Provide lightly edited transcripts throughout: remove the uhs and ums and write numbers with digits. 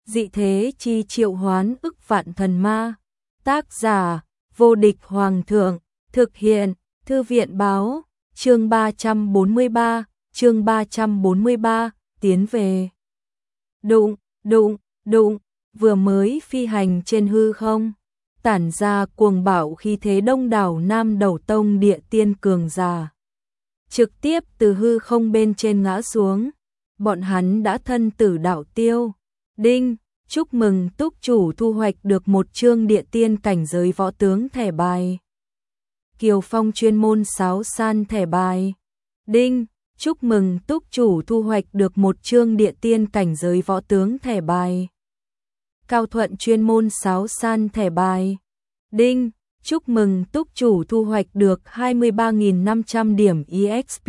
dị thế chi triệu hoán ức vạn thần ma. Tác giả, vô địch hoàng thượng, thực hiện, thư viện báo, chương 343, tiến về. Đụng, đụng, đụng, vừa mới phi hành trên hư không, tản ra cuồng bạo khí thế đông đảo Nam Đầu Tông địa tiên cường giả. Trực tiếp từ hư không bên trên ngã xuống, bọn hắn đã thân tử đạo tiêu. Đinh, chúc mừng túc chủ thu hoạch được một chương địa tiên cảnh giới võ tướng thẻ bài. Kiều Phong chuyên môn sáo san thẻ bài. Đinh, chúc mừng túc chủ thu hoạch được một chương địa tiên cảnh giới võ tướng thẻ bài. Cao Thuận chuyên môn sáo san thẻ bài. Đinh, chúc mừng túc chủ thu hoạch được 23.500 điểm EXP.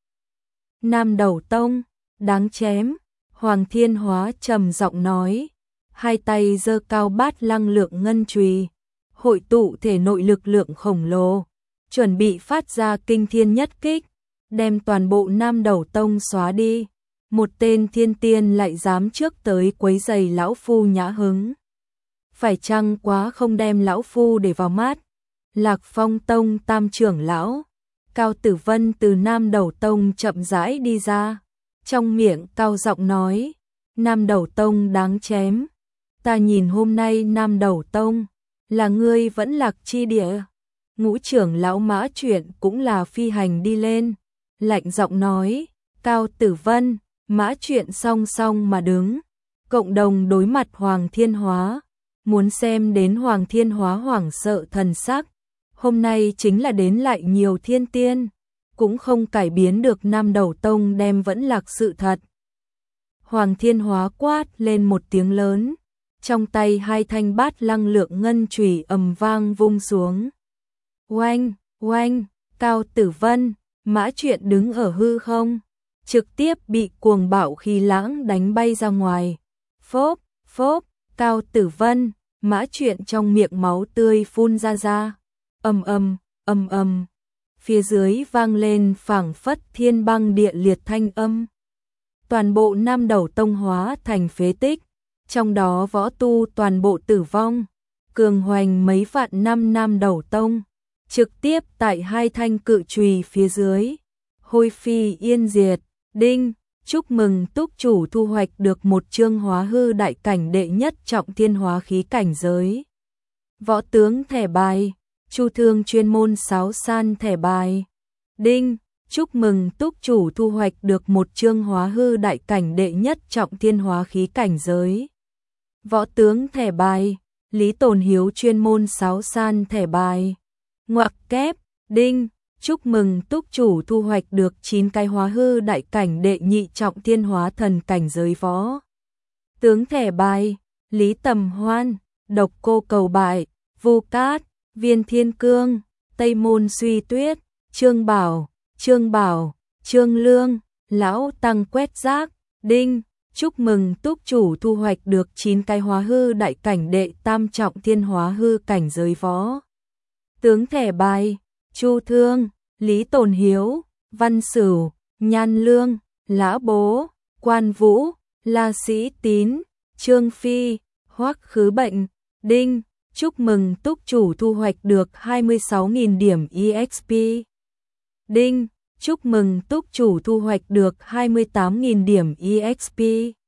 Nam Đầu Tông, đáng chém. Hoàng Thiên Hóa trầm giọng nói, hai tay giơ cao bát lăng lượng ngân chùy, hội tụ thể nội lực lượng khổng lồ, chuẩn bị phát ra kinh thiên nhất kích, đem toàn bộ Nam Đầu Tông xóa đi. Một tên thiên tiên lại dám trước tới quấy rầy lão phu nhã hứng. Phải chăng quá không đem lão phu để vào mắt? Lạc Phong Tông tam trưởng lão, Cao Tử Vân từ Nam Đầu Tông chậm rãi đi ra. Trong miệng cao giọng nói, Nam Đầu Tông đáng chém. Ta nhìn hôm nay Nam Đầu Tông, là ngươi vẫn lạc chi địa. Ngũ trưởng lão Mã Chuyện cũng là phi hành đi lên. Lạnh giọng nói, Cao Tử Vân, Mã Chuyện song song mà đứng. Cộng đồng đối mặt Hoàng Thiên Hóa. Muốn xem đến Hoàng Thiên Hóa hoảng sợ thần sắc. Hôm nay chính là đến lại nhiều thiên tiên. Cũng không cải biến được Nam Đầu Tông đem vẫn lạc sự thật. Hoàng Thiên Hóa quát lên một tiếng lớn, trong tay hai thanh bát lăng lượng ngân chùy ầm vang vung xuống. Oanh, oanh, Cao Tử Vân, Mã Chuyện đứng ở hư không, trực tiếp bị cuồng bạo khí lãng đánh bay ra ngoài. Phốp, phốp, Cao Tử Vân, Mã Chuyện trong miệng máu tươi phun ra. Ầm ầm, ầm ầm. Phía dưới vang lên phảng phất thiên băng địa liệt thanh âm. Toàn bộ Nam Đầu Tông hóa thành phế tích, trong đó võ tu toàn bộ tử vong, cường hoành mấy vạn năm Nam Đầu Tông, trực tiếp tại hai thanh cự chùy phía dưới, hôi phi yên diệt. Đinh, chúc mừng túc chủ thu hoạch được một chương hóa hư đại cảnh đệ nhất trọng thiên hóa khí cảnh giới. Võ tướng thẻ bài. Chu Thương chuyên môn sáo san thẻ bài. Đinh, chúc mừng túc chủ thu hoạch được một chương hóa hư đại cảnh đệ nhất trọng thiên hóa khí cảnh giới. Võ tướng thẻ bài. Lý Tồn Hiếu chuyên môn sáo san thẻ bài. Ngoặc kép. Đinh, chúc mừng túc chủ thu hoạch được 9 cái hóa hư đại cảnh đệ nhị trọng thiên hóa thần cảnh giới võ tướng thẻ bài. Lý Tầm Hoan, Độc Cô Cầu Bại, Vu Cát, Viên Thiên Cương, Tây Môn Suy Tuyết, Trương Bảo, Trương Lương, Lão Tăng quét rác. Đinh, chúc mừng túc chủ thu hoạch được 9 cái hóa hư đại cảnh đệ tam trọng thiên hóa hư cảnh giới võ tướng thẻ bài. Chu Thương, Lý Tồn Hiếu, Văn Sửu, Nhan Lương, Lã Bố, Quan Vũ, La Sĩ Tín, Trương Phi, Hoắc Khứ Bệnh. Đinh, chúc mừng túc chủ thu hoạch được 26.000 điểm EXP. Đinh, chúc mừng túc chủ thu hoạch được 28.000 điểm EXP.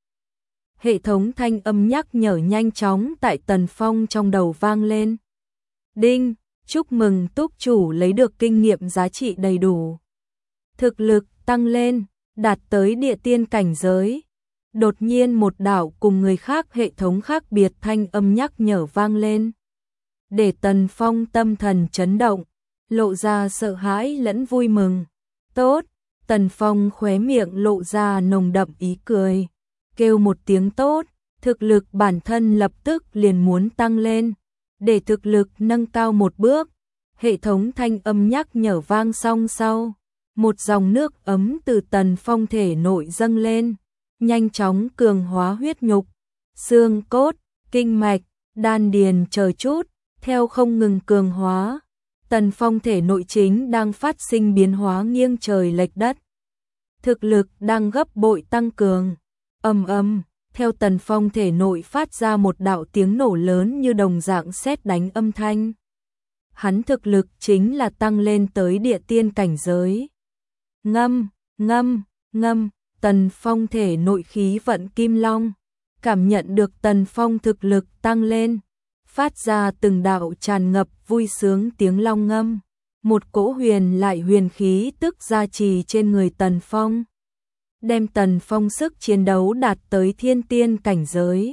Hệ thống thanh âm nhắc nhở nhanh chóng tại Tần Phong trong đầu vang lên. Đinh, chúc mừng túc chủ lấy được kinh nghiệm giá trị đầy đủ. Thực lực tăng lên, đạt tới địa tiên cảnh giới. Đột nhiên một đạo cùng người khác hệ thống khác biệt thanh âm nhắc nhở vang lên. Để Tần Phong tâm thần chấn động, lộ ra sợ hãi lẫn vui mừng. Tốt, Tần Phong khóe miệng lộ ra nồng đậm ý cười. Kêu một tiếng tốt, thực lực bản thân lập tức liền muốn tăng lên. Để thực lực nâng cao một bước, hệ thống thanh âm nhắc nhở vang xong sau. Một dòng nước ấm từ Tần Phong thể nội dâng lên, nhanh chóng cường hóa huyết nhục, xương cốt, kinh mạch, đan điền chờ chút, theo không ngừng cường hóa. Tần Phong thể nội chính đang phát sinh biến hóa nghiêng trời lệch đất. Thực lực đang gấp bội tăng cường. Ầm ầm, Theo Tần Phong thể nội phát ra một đạo tiếng nổ lớn như đồng dạng sét đánh âm thanh. Hắn thực lực chính là tăng lên tới địa tiên cảnh giới. Ngâm, ngâm, ngâm, Tần Phong thể nội khí vận kim long, cảm nhận được Tần Phong thực lực tăng lên, phát ra từng đạo tràn ngập vui sướng tiếng long ngâm, một cỗ huyền lại huyền khí tức gia trì trên người Tần Phong, đem Tần Phong sức chiến đấu đạt tới thiên tiên cảnh giới.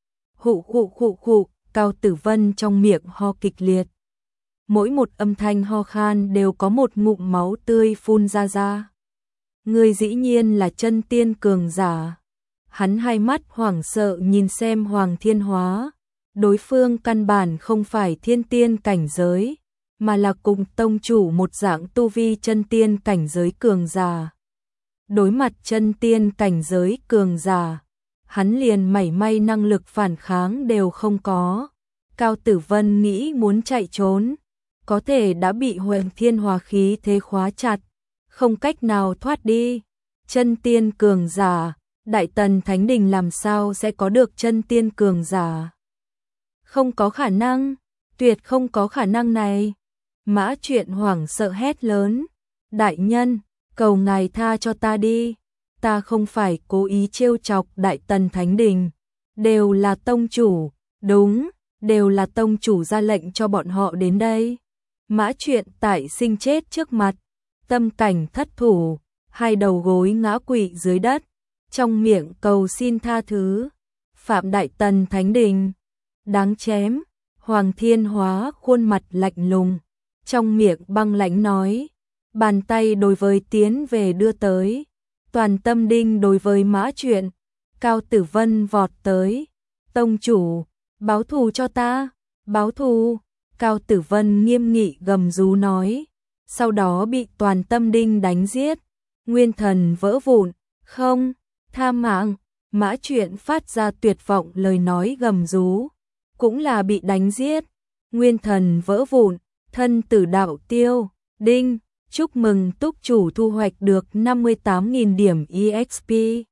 Hụ, Cao Tử Vân trong miệng ho kịch liệt. Mỗi một âm thanh ho khan đều có một ngụm máu tươi phun ra. Người dĩ nhiên là chân tiên cường giả. Hắn hai mắt hoảng sợ nhìn xem Hoàng Thiên Hóa. Đối phương căn bản không phải thiên tiên cảnh giới, mà là cùng tông chủ một dạng tu vi chân tiên cảnh giới cường giả. Đối mặt chân tiên cảnh giới cường giả, hắn liền mảy may năng lực phản kháng đều không có. Cao Tử Vân nghĩ muốn chạy trốn, có thể đã bị Hoàng Thiên Hóa khí thế khóa chặt, không cách nào thoát đi. Chân tiên cường giả, Đại Tần Thánh Đình làm sao sẽ có được chân tiên cường giả? Không có khả năng, tuyệt không có khả năng này. Mã Chuyện hoảng sợ hét lớn, đại nhân, cầu ngài tha cho ta đi, ta không phải cố ý trêu chọc Đại Tần Thánh Đình, đều là tông chủ, đúng, đều là tông chủ ra lệnh cho bọn họ đến đây. Mã Chuyện tại sinh chết trước mặt, tâm cảnh thất thủ, hai đầu gối ngã quỵ dưới đất, trong miệng cầu xin tha thứ. Phạm Đại Tần Thánh Đình, đáng chém. Hoàng Thiên Hóa khuôn mặt lạnh lùng, trong miệng băng lãnh nói, bàn tay đối với tiến về đưa tới, toàn tâm đinh đối với Mã Chuyện. Cao Tử Vân vọt tới, tông chủ, báo thù cho ta, báo thù. Cao Tử Vân nghiêm nghị gầm rú nói, sau đó bị toàn tâm đinh đánh giết, nguyên thần vỡ vụn, không, tha mạng. Mã Chuyện phát ra tuyệt vọng lời nói gầm rú, cũng là bị đánh giết, nguyên thần vỡ vụn, thân tử đạo tiêu. Đinh, chúc mừng túc chủ thu hoạch được 58.000 điểm EXP.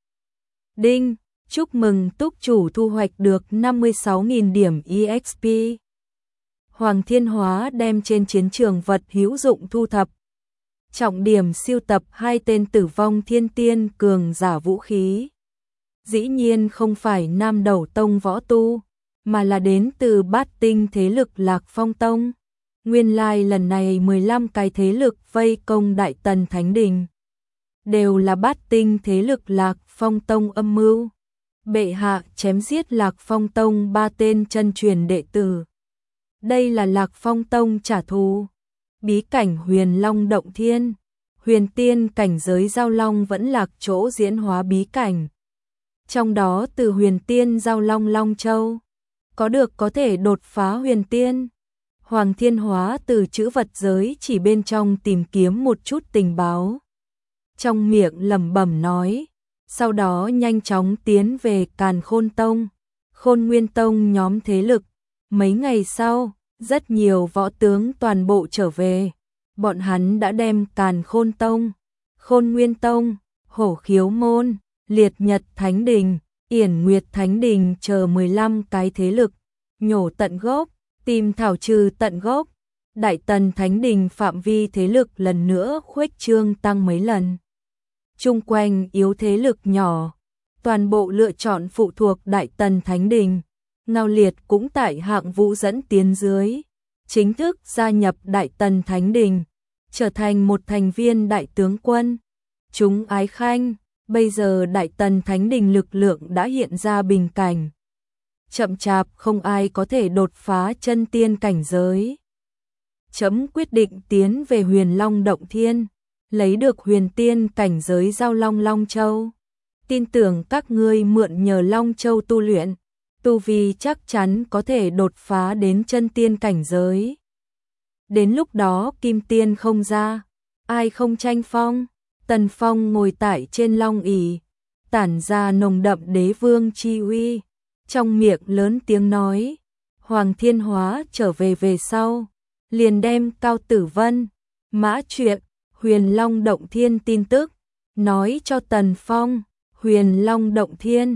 Đinh, chúc mừng túc chủ thu hoạch được 56.000 điểm EXP. Hoàng Thiên Hóa đem trên chiến trường vật hữu dụng thu thập, trọng điểm siêu tập 2 tên tử vong thiên tiên cường giả vũ khí. Dĩ nhiên không phải Nam Đầu Tông võ tu, mà là đến từ bát tinh thế lực Lạc Phong Tông. Nguyên lai lần này 15 cái thế lực vây công Đại Tần Thánh Đình, đều là bát tinh thế lực Lạc Phong Tông âm mưu. Bệ hạ chém giết Lạc Phong Tông 3 tên chân truyền đệ tử. Đây là Lạc Phong Tông trả thù. Bí cảnh Huyền Long Động Thiên, huyền tiên cảnh giới giao long vẫn lạc chỗ diễn hóa bí cảnh. Trong đó từ huyền tiên giao long Long Châu, có được có thể đột phá huyền tiên. Hoàng Thiên Hóa từ chữ vật giới chỉ bên trong tìm kiếm một chút tình báo, trong miệng lẩm bẩm nói, sau đó nhanh chóng tiến về Càn Khôn Tông, Khôn Nguyên Tông nhóm thế lực. Mấy ngày sau, rất nhiều võ tướng toàn bộ trở về, bọn hắn đã đem Càn Khôn Tông, Khôn Nguyên Tông, Hổ Khiếu Môn, Liệt Nhật Thánh Đình, Yển Nguyệt Thánh Đình chờ 15 cái thế lực, nhổ tận gốc, tìm thảo trừ tận gốc. Đại Tần Thánh Đình phạm vi thế lực lần nữa khuếch trương tăng mấy lần. Chung quanh yếu thế lực nhỏ, toàn bộ lựa chọn phụ thuộc Đại Tần Thánh Đình. Ngao Liệt cũng tại hạng vũ dẫn tiến dưới, chính thức gia nhập Đại Tần Thánh Đình, trở thành một thành viên đại tướng quân. Chúng ái khanh, bây giờ Đại Tần Thánh Đình lực lượng đã hiện ra bình cảnh. Chậm chạp không ai có thể đột phá chân tiên cảnh giới. Chấm quyết định tiến về Huyền Long Động Thiên, lấy được huyền tiên cảnh giới giao long Long Châu. Tin tưởng các ngươi mượn nhờ Long Châu tu luyện, tu vi chắc chắn có thể đột phá đến chân tiên cảnh giới. Đến lúc đó kim tiên không ra, ai không tranh phong. Tần Phong ngồi tại trên long ỷ, tản ra nồng đậm đế vương chi uy, trong miệng lớn tiếng nói, Hoàng Thiên Hóa trở về sau, liền đem Cao Tử Vân, Mã Chuyện, Huyền Long Động Thiên tin tức, nói cho Tần Phong. Huyền Long Động Thiên,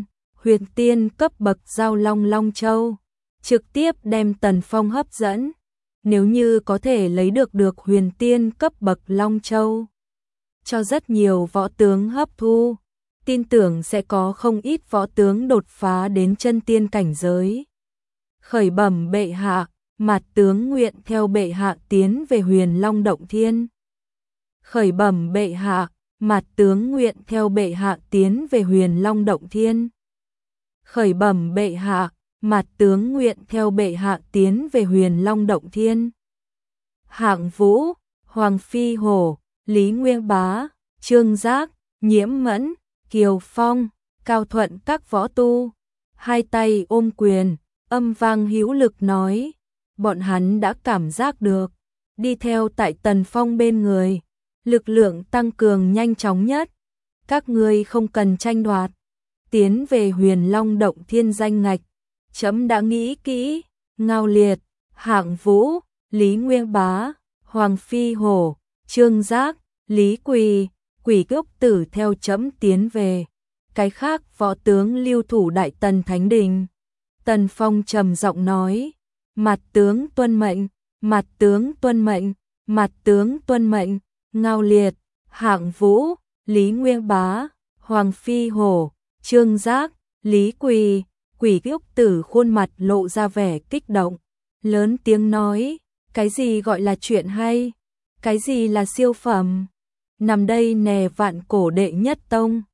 huyền tiên cấp bậc giao long Long Châu, trực tiếp đem Tần Phong hấp dẫn. Nếu như có thể lấy được huyền tiên cấp bậc Long Châu, cho rất nhiều võ tướng hấp thu, tin tưởng sẽ có không ít võ tướng đột phá đến chân tiên cảnh giới. Khởi bẩm bệ hạ, Mạt tướng nguyện theo bệ hạ tiến về Huyền Long Động Thiên. Khởi bẩm bệ hạ, Mạt tướng nguyện theo bệ hạ tiến về Huyền Long Động Thiên. Khởi bẩm bệ hạ, Mạt tướng nguyện theo bệ hạ tiến về Huyền Long Động Thiên. Hạng Vũ, Hoàng Phi Hổ, Lý Nguyên Bá, Trương Giác, Nhiễm Mẫn, Kiều Phong, Cao Thuận các võ tu, hai tay ôm quyền, âm vang hữu lực nói, bọn hắn đã cảm giác được, đi theo tại Tần Phong bên người, lực lượng tăng cường nhanh chóng nhất, các ngươi không cần tranh đoạt, tiến về Huyền Long Động Thiên danh ngạch, trẫm đã nghĩ kỹ. Ngao Liệt, Hạng Vũ, Lý Nguyên Bá, Hoàng Phi Hổ, Trương Giác, Lý Quỳ, Quỷ Cốc Tử theo trẫm tiến về. Cái khác võ tướng lưu thủ Đại Tần Thánh Đình. Tần Phong trầm giọng nói, Mạt tướng tuân mệnh, Mạt tướng tuân mệnh, Mạt tướng tuân mệnh. Ngao Liệt, Hạng Vũ, Lý Nguyên Bá, Hoàng Phi Hổ, Trương Giác, Lý Quỳ, Quỷ Cốc Tử khuôn mặt lộ ra vẻ kích động, lớn tiếng nói, cái gì gọi là chuyện hay, cái gì là siêu phẩm, nằm đây nè vạn cổ đệ nhất tông.